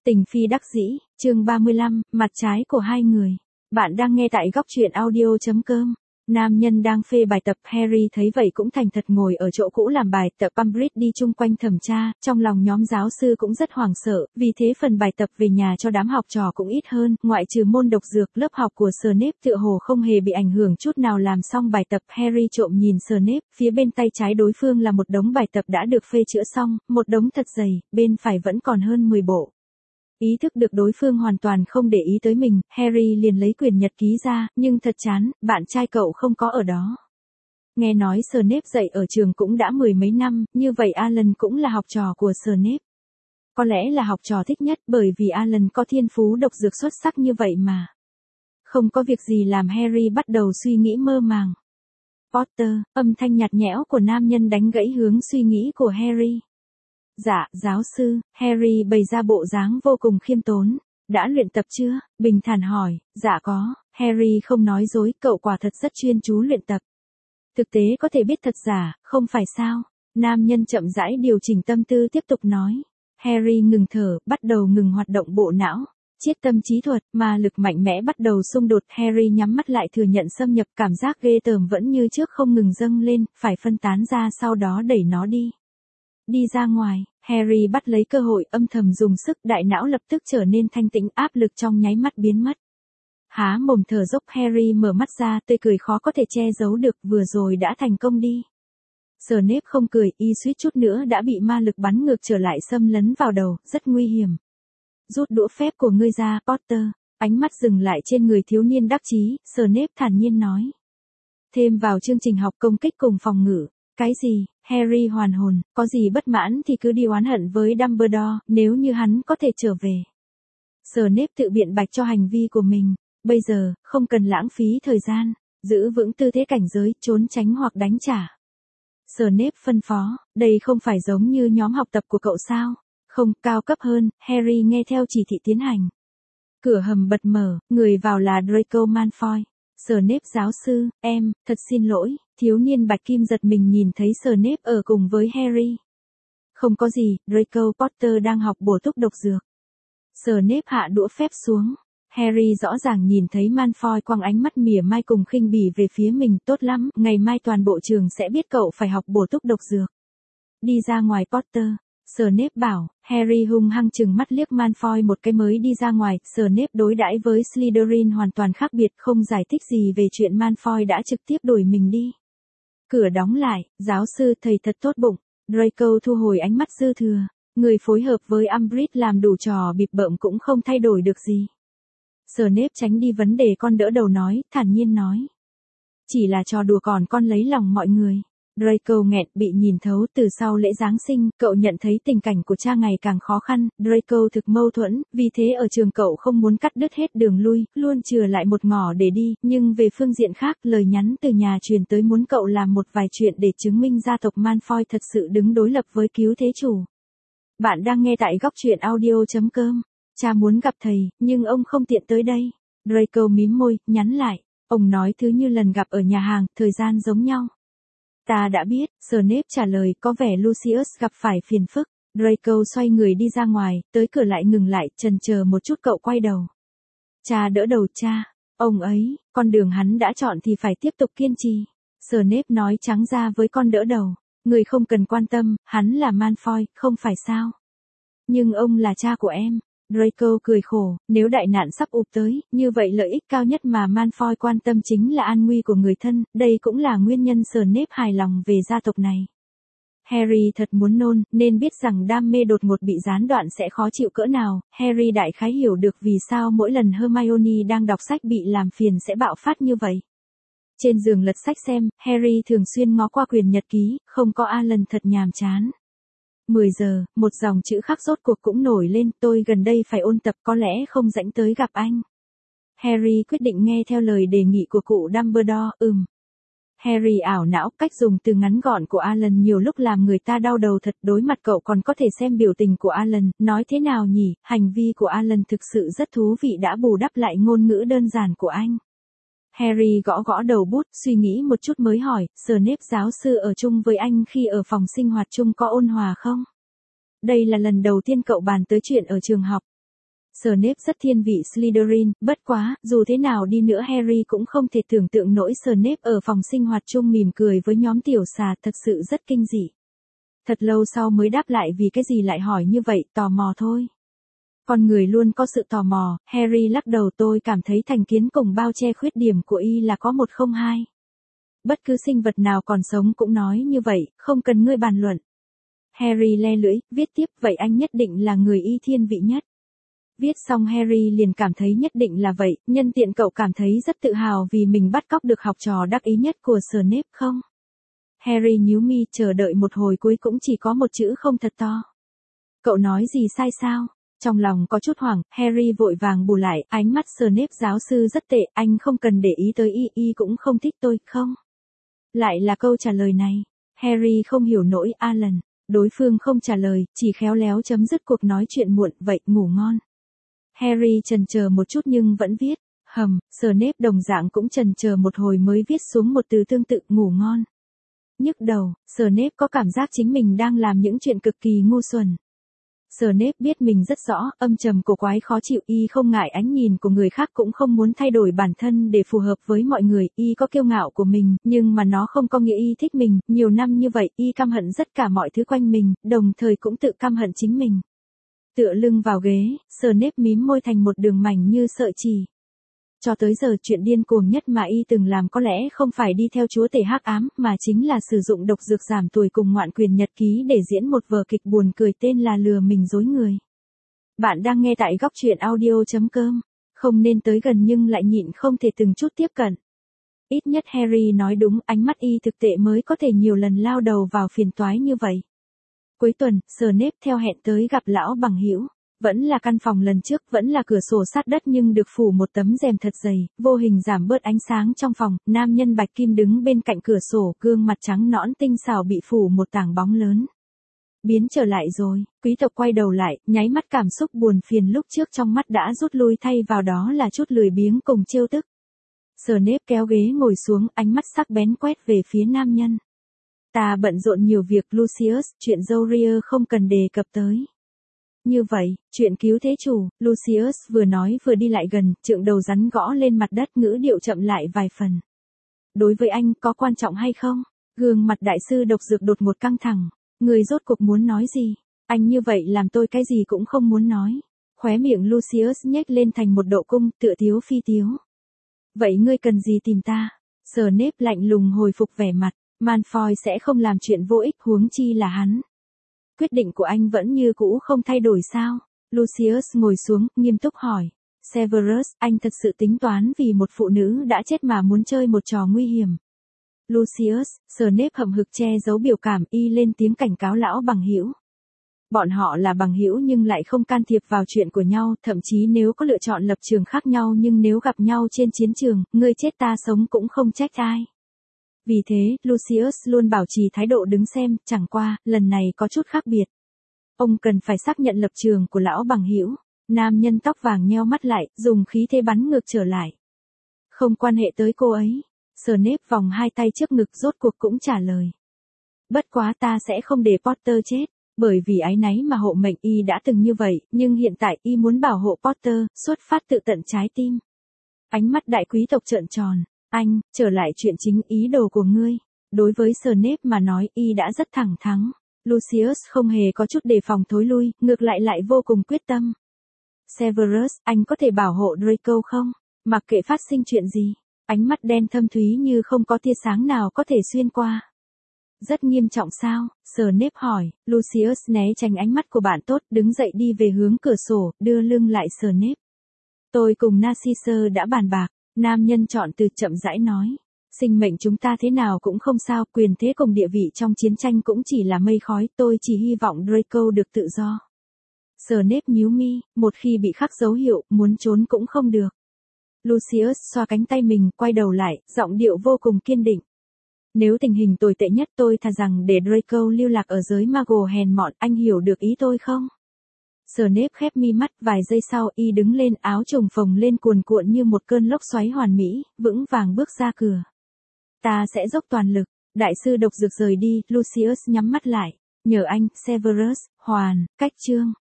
Tình phi đắc dĩ, chương 35, mặt trái của hai người. Bạn đang nghe tại góc truyện audio.com. Nam nhân đang phê bài tập, Harry thấy vậy cũng thành thật ngồi ở chỗ cũ làm bài tập. Umbridge đi chung quanh thẩm tra, trong lòng nhóm giáo sư cũng rất hoảng sợ, vì thế phần bài tập về nhà cho đám học trò cũng ít hơn, ngoại trừ môn độc dược, lớp học của Snape tựa hồ không hề bị ảnh hưởng chút nào. Làm xong bài tập, Harry trộm nhìn Snape, phía bên tay trái đối phương là một đống bài tập đã được phê chữa xong, một đống thật dày, bên phải vẫn còn hơn 10 bộ. Ý thức được đối phương hoàn toàn không để ý tới mình, Harry liền lấy quyển nhật ký ra, nhưng thật chán, bạn trai cậu không có ở đó. Nghe nói Snape dạy ở trường cũng đã 10 mấy năm, như vậy Alan cũng là học trò của Snape. Có lẽ là học trò thích nhất bởi vì Alan có thiên phú độc dược xuất sắc như vậy mà. Không có việc gì làm Harry bắt đầu suy nghĩ mơ màng. Potter, âm thanh nhạt nhẽo của nam nhân đánh gãy hướng suy nghĩ của Harry. Dạ, giáo sư, Harry bày ra bộ dáng vô cùng khiêm tốn. Đã luyện tập chưa? Bình thản hỏi. Dạ có, Harry không nói dối, cậu quả thật rất chuyên chú luyện tập. Thực tế có thể biết thật giả, không phải sao? Nam nhân chậm rãi điều chỉnh tâm tư tiếp tục nói. Harry ngừng thở, bắt đầu ngừng hoạt động bộ não. Chiết tâm trí thuật, ma lực mạnh mẽ bắt đầu xung đột. Harry nhắm mắt lại thừa nhận xâm nhập, cảm giác ghê tởm vẫn như trước không ngừng dâng lên, phải phân tán ra sau đó đẩy nó đi. Đi ra ngoài, Harry bắt lấy cơ hội âm thầm dùng sức, đại não lập tức trở nên thanh tĩnh, áp lực trong nháy mắt biến mất. Há mồm thở dốc, Harry mở mắt ra, tươi cười khó có thể che giấu được, vừa rồi đã thành công đi. Snape không cười, y suýt chút nữa đã bị ma lực bắn ngược trở lại xâm lấn vào đầu, rất nguy hiểm. Rút đũa phép của ngươi ra, Potter. Ánh mắt dừng lại trên người thiếu niên đắc chí, Snape thản nhiên nói. Thêm vào chương trình học công kích cùng phòng ngự. Cái gì? Harry hoàn hồn, có gì bất mãn thì cứ đi oán hận với Dumbledore, nếu như hắn có thể trở về. Snape tự biện bạch cho hành vi của mình, bây giờ, không cần lãng phí thời gian, giữ vững tư thế cảnh giới, trốn tránh hoặc đánh trả. Snape phân phó, đây không phải giống như nhóm học tập của cậu sao? Không, cao cấp hơn, Harry nghe theo chỉ thị tiến hành. Cửa hầm bật mở, người vào là Draco Malfoy. Snape giáo sư, em, thật xin lỗi, thiếu niên bạch kim giật mình nhìn thấy Snape ở cùng với Harry. Không có gì, Draco Potter đang học bổ túc độc dược. Snape hạ đũa phép xuống. Harry rõ ràng nhìn thấy Malfoy quăng ánh mắt mỉa mai cùng khinh bỉ về phía mình, tốt lắm, ngày mai toàn bộ trường sẽ biết cậu phải học bổ túc độc dược. Đi ra ngoài Potter. Snape bảo, Harry hung hăng chừng mắt liếc Malfoy một cái mới đi ra ngoài. Snape đối đãi với Slytherin hoàn toàn khác biệt, không giải thích gì về chuyện Malfoy đã trực tiếp đuổi mình đi. Cửa đóng lại, giáo sư thầy thật tốt bụng. Draco thu hồi ánh mắt dư thừa. Người phối hợp với Umbridge làm đủ trò bịp bợm cũng không thay đổi được gì. Snape tránh đi vấn đề, con đỡ đầu nói, thản nhiên nói. Chỉ là trò đùa, còn con lấy lòng mọi người. Draco nghẹn, bị nhìn thấu. Từ sau lễ Giáng sinh, cậu nhận thấy tình cảnh của cha ngày càng khó khăn. Draco thực mâu thuẫn, vì thế ở trường cậu không muốn cắt đứt hết đường lui, luôn chừa lại một ngỏ để đi, nhưng về phương diện khác, lời nhắn từ nhà truyền tới muốn cậu làm một vài chuyện để chứng minh gia tộc Malfoy thật sự đứng đối lập với cứu thế chủ. Bạn đang nghe tại góc truyện audio.com. Cha muốn gặp thầy, nhưng ông không tiện tới đây. Draco mím môi, nhắn lại. Ông nói thứ như lần gặp ở nhà hàng, thời gian giống nhau. Ta đã biết, Snape trả lời, có vẻ Lucius gặp phải phiền phức. Draco xoay người đi ra ngoài, tới cửa lại ngừng lại, chần chờ một chút cậu quay đầu. Cha đỡ đầu, cha. Ông ấy, con đường hắn đã chọn thì phải tiếp tục kiên trì. Snape nói trắng ra với con đỡ đầu. Người không cần quan tâm, hắn là Malfoy, không phải sao? Nhưng ông là cha của em. Draco cười khổ, nếu đại nạn sắp ụp tới, như vậy lợi ích cao nhất mà Malfoy quan tâm chính là an nguy của người thân, đây cũng là nguyên nhân Snape hài lòng về gia tộc này. Harry thật muốn nôn, nên biết rằng đam mê đột ngột bị gián đoạn sẽ khó chịu cỡ nào. Harry đại khái hiểu được vì sao mỗi lần Hermione đang đọc sách bị làm phiền sẽ bạo phát như vậy. Trên giường lật sách xem, Harry thường xuyên ngó qua quyển nhật ký, không có Alan thật nhàm chán. 10 giờ, một dòng chữ khác rốt cuộc cũng nổi lên, tôi gần đây phải ôn tập, có lẽ không rảnh tới gặp anh. Harry quyết định nghe theo lời đề nghị của cụ Dumbledore, Harry ảo não, cách dùng từ ngắn gọn của Alan nhiều lúc làm người ta đau đầu thật, đối mặt cậu còn có thể xem biểu tình của Alan, nói thế nào nhỉ, hành vi của Alan thực sự rất thú vị đã bù đắp lại ngôn ngữ đơn giản của anh. Harry gõ gõ đầu bút, suy nghĩ một chút mới hỏi, Snape giáo sư ở chung với anh khi ở phòng sinh hoạt chung có ôn hòa không? Đây là lần đầu tiên cậu bàn tới chuyện ở trường học. Snape rất thiên vị Slytherin, bất quá, dù thế nào đi nữa Harry cũng không thể tưởng tượng nổi Snape ở phòng sinh hoạt chung mỉm cười với nhóm tiểu xà, thật sự rất kinh dị. Thật lâu sau mới đáp lại vì cái gì lại hỏi như vậy, tò mò thôi. Con người luôn có sự tò mò, Harry lắc đầu, tôi cảm thấy thành kiến cùng bao che khuyết điểm của y là có một không hai. Bất cứ sinh vật nào còn sống cũng nói như vậy, không cần ngươi bàn luận. Harry le lưỡi, viết tiếp, vậy anh nhất định là người y thiên vị nhất. Viết xong Harry liền cảm thấy nhất định là vậy, nhân tiện cậu cảm thấy rất tự hào vì mình bắt cóc được học trò đắc ý nhất của Snape không? Harry nhíu mi, chờ đợi một hồi cuối cũng chỉ có một chữ không thật to. Cậu nói gì sai sao? Trong lòng có chút hoảng, Harry vội vàng bù lại, ánh mắt Snape giáo sư rất tệ, anh không cần để ý tới y cũng không thích tôi, không? Lại là câu trả lời này. Harry không hiểu nổi Alan. Đối phương không trả lời, chỉ khéo léo chấm dứt cuộc nói chuyện muộn, vậy, ngủ ngon. Harry chần chờ một chút nhưng vẫn viết, Snape đồng dạng cũng chần chờ một hồi mới viết xuống một từ tương tự, ngủ ngon. Nhức đầu, Snape có cảm giác chính mình đang làm những chuyện cực kỳ ngu xuẩn. Snape biết mình rất rõ, âm trầm cổ quái khó chịu, y không ngại ánh nhìn của người khác cũng không muốn thay đổi bản thân để phù hợp với mọi người, y có kiêu ngạo của mình, nhưng mà nó không có nghĩa y thích mình, nhiều năm như vậy, y căm hận tất cả mọi thứ quanh mình, đồng thời cũng tự căm hận chính mình. Tựa lưng vào ghế, Snape mím môi thành một đường mảnh như sợi chỉ. Cho tới giờ chuyện điên cuồng nhất mà y từng làm có lẽ không phải đi theo chúa tể hắc ám, mà chính là sử dụng độc dược giảm tuổi cùng ngoạn quyền nhật ký để diễn một vở kịch buồn cười tên là Lừa mình dối người. Bạn đang nghe tại góc truyện audio.com. Không nên tới gần nhưng lại nhịn không thể từng chút tiếp cận. Ít nhất Harry nói đúng, ánh mắt y thực tệ mới có thể nhiều lần lao đầu vào phiền toái như vậy. Cuối tuần, Snape theo hẹn tới gặp lão bằng hữu. Vẫn là căn phòng lần trước, vẫn là cửa sổ sát đất nhưng được phủ một tấm rèm thật dày, vô hình giảm bớt ánh sáng trong phòng, nam nhân bạch kim đứng bên cạnh cửa sổ, gương mặt trắng nõn tinh xảo bị phủ một tảng bóng lớn. Biến trở lại rồi, quý tộc quay đầu lại, nháy mắt cảm xúc buồn phiền lúc trước trong mắt đã rút lui thay vào đó là chút lười biếng cùng trêu tức. Snape kéo ghế ngồi xuống, ánh mắt sắc bén quét về phía nam nhân. Ta bận rộn nhiều việc Lucius, chuyện Joria không cần đề cập tới. Như vậy, chuyện cứu thế chủ, Lucius vừa nói vừa đi lại gần, trượng đầu rắn gõ lên mặt đất, ngữ điệu chậm lại vài phần. Đối với anh, có quan trọng hay không? Gương mặt đại sư độc dược đột ngột căng thẳng. Người rốt cuộc muốn nói gì? Anh như vậy làm tôi cái gì cũng không muốn nói. Khóe miệng Lucius nhếch lên thành một độ cung, tựa thiếu phi tiếu. Vậy ngươi cần gì tìm ta? Snape lạnh lùng hồi phục vẻ mặt. Malfoy sẽ không làm chuyện vô ích, huống chi là hắn. Quyết định của anh vẫn như cũ không thay đổi sao? Lucius ngồi xuống, nghiêm túc hỏi. Severus, anh thật sự tính toán vì một phụ nữ đã chết mà muốn chơi một trò nguy hiểm. Lucius, Snape hậm hực che giấu biểu cảm, y lên tiếng cảnh cáo lão bằng hữu. Bọn họ là bằng hữu nhưng lại không can thiệp vào chuyện của nhau, thậm chí nếu có lựa chọn lập trường khác nhau nhưng nếu gặp nhau trên chiến trường, ngươi chết ta sống cũng không trách ai. Vì thế, Lucius luôn bảo trì thái độ đứng xem, chẳng qua, lần này có chút khác biệt. Ông cần phải xác nhận lập trường của lão bằng hữu. Nam nhân tóc vàng nheo mắt lại, dùng khí thế bắn ngược trở lại. Không quan hệ tới cô ấy. Snape vòng hai tay trước ngực rốt cuộc cũng trả lời. Bất quá ta sẽ không để Potter chết, bởi vì áy náy mà hộ mệnh y đã từng như vậy, nhưng hiện tại y muốn bảo hộ Potter, xuất phát tự tận trái tim. Ánh mắt đại quý tộc trợn tròn. Anh, trở lại chuyện chính, ý đồ của ngươi. Đối với Snape mà nói, y đã rất thẳng thắn. Lucius không hề có chút đề phòng thối lui, ngược lại lại vô cùng quyết tâm. Severus, anh có thể bảo hộ Draco không? Mặc kệ phát sinh chuyện gì. Ánh mắt đen thâm thúy như không có tia sáng nào có thể xuyên qua. Rất nghiêm trọng sao? Snape hỏi. Lucius né tránh ánh mắt của bạn tốt, đứng dậy đi về hướng cửa sổ, đưa lưng lại Snape. Tôi cùng Narcissa đã bàn bạc. Nam nhân chọn từ chậm rãi nói. Sinh mệnh chúng ta thế nào cũng không sao, quyền thế cùng địa vị trong chiến tranh cũng chỉ là mây khói, tôi chỉ hy vọng Draco được tự do. Snape nhíu mi, một khi bị khắc dấu hiệu, muốn trốn cũng không được. Lucius xoa cánh tay mình, quay đầu lại, giọng điệu vô cùng kiên định. Nếu tình hình tồi tệ nhất tôi thà rằng để Draco lưu lạc ở giới Muggle hèn mọn, anh hiểu được ý tôi không? Snape khép mi mắt, vài giây sau y đứng lên, áo trùng phồng lên cuồn cuộn như một cơn lốc xoáy hoàn mỹ, vững vàng bước ra cửa. Ta sẽ dốc toàn lực. Đại sư độc dược rời đi, Lucius nhắm mắt lại. Nhờ anh, Severus, cách chương.